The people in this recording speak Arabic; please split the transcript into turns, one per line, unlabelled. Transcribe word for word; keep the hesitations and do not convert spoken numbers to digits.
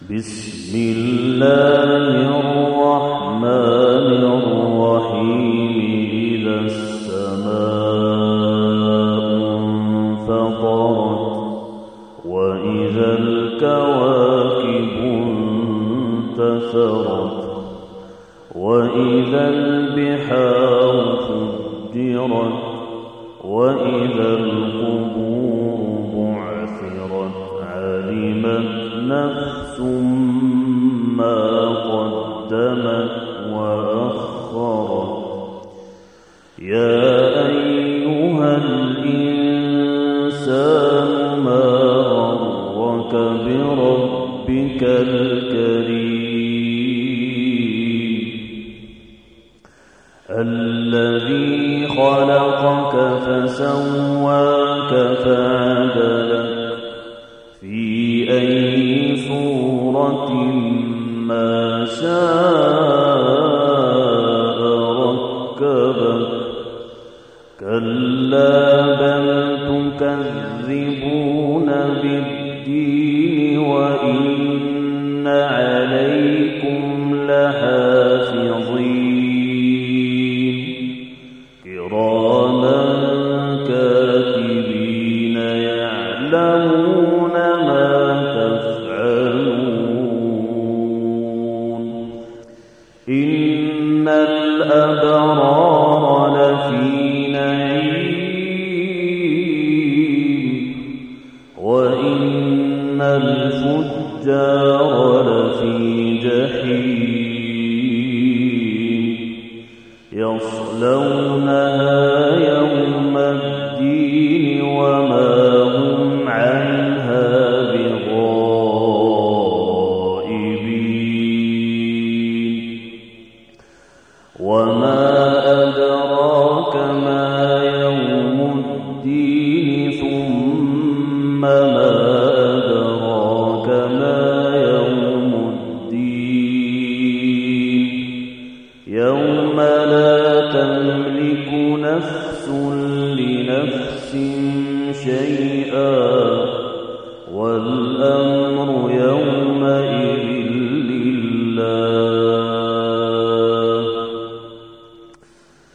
بسم الله الرحمن الرحيم إذا السماء انفطرت وإذا الكواكب انتثرت وإذا البحار فجرت وإذا القبور بعثرت علمت نفس ما قدمت وأخرت يا أيها الإنسان ما غرك بربك الكريم الذي خلقك فسواك فعدلك في أي صورة ما شاء ركبك كلا بل تكذبون بالدين وإن عليكم لحافظين كراما كاتبين يعلمون ما تفعلون إن الأبرار لفي نعيم وإن الفجار لفي جحيم يصلونها يوم الدين وما هم عنها بغائبين وما أدراك ما يوم الدين